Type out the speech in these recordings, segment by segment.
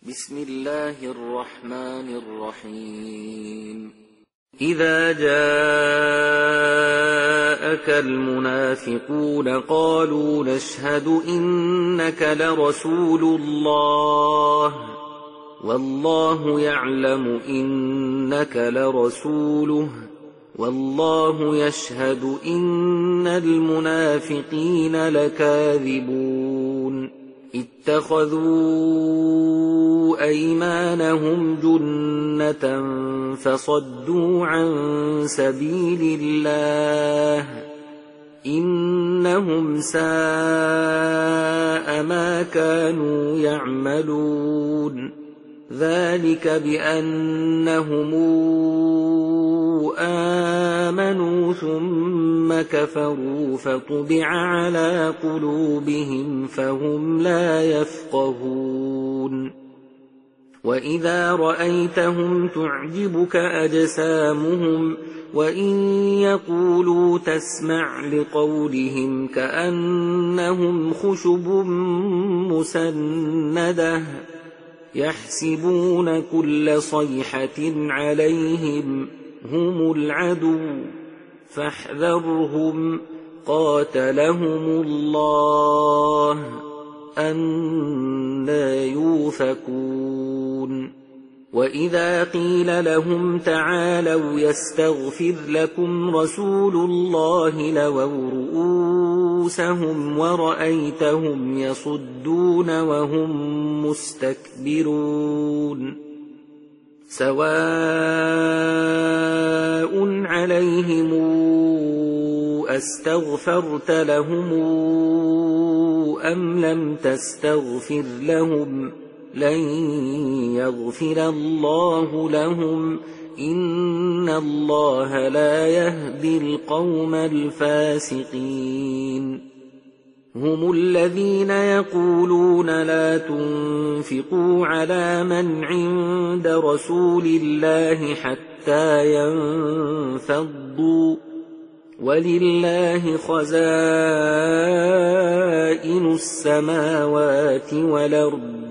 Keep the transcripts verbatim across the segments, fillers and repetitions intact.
بسم الله الرحمن الرحيم إذا جاءك المنافقون قالوا نشهد إنك لرسول الله والله يعلم إنك لرسوله والله يشهد إن المنافقين لكاذبون اتخذوا أيمانهم جنة فصدوا عن سبيل الله إنهم ساء ما كانوا يعملون ذلك بأنهم آمنوا ثم كفروا فطبع على قلوبهم فهم لا يفقهون وإذا رأيتهم تعجبك أجسامهم وإن يقولوا تسمع لقولهم كأنهم خشب مسندة يحسبون كل صيحة عليهم هم العدو فاحذرهم قاتلهم الله أنى يؤفكون وإذا قيل لهم تعالوا يستغفر لكم رسول الله لووا رؤوسهم ورأيتهم يصدون وهم مستكبرون سواء عليهم أستغفرت لهم أم لم تستغفر لهم لن يغفر الله لهم إن الله لا يهدي القوم الفاسقين هم الذين يقولون لا تنفقوا على من عند رسول الله حتى ينفضوا ولله خزائن السماوات والأرض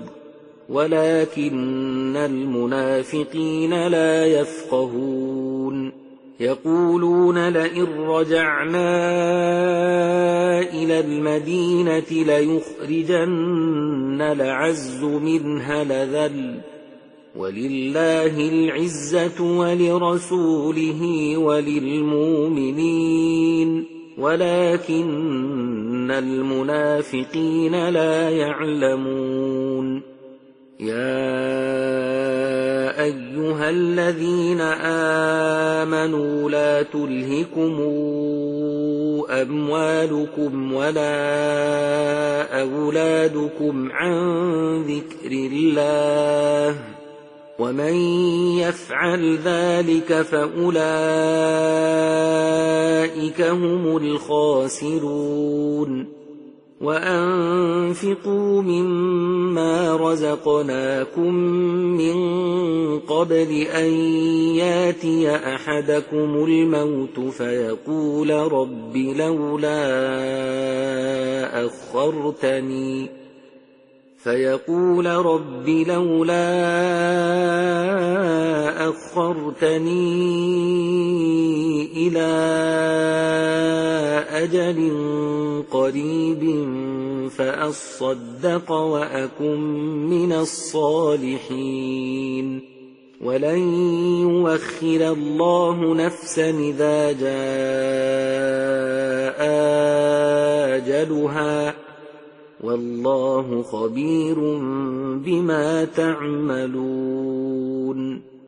ولكن المنافقين لا يفقهون يقولون لئن رجعنا إلى المدينة ليخرجن الأعز منها الأذل ولله العزة ولرسوله وللمؤمنين ولكن المنافقين لا يعلمون يا أيها الذين آمنوا لا تلهكم أموالكم ولا أولادكم عن ذكر الله ومن يفعل ذلك فأولئك هم الخاسرون وأنفقوا مما رزقناكم من قبل أن ياتي أحدكم الموت فيقول رب لولا أخرتني فيقول رب لولا أخرتني إلى أجل قريب فأصدق وأكن من الصالحين ولن يؤخر الله نفسا إذا جاء أجلها والله خبير بما تعملون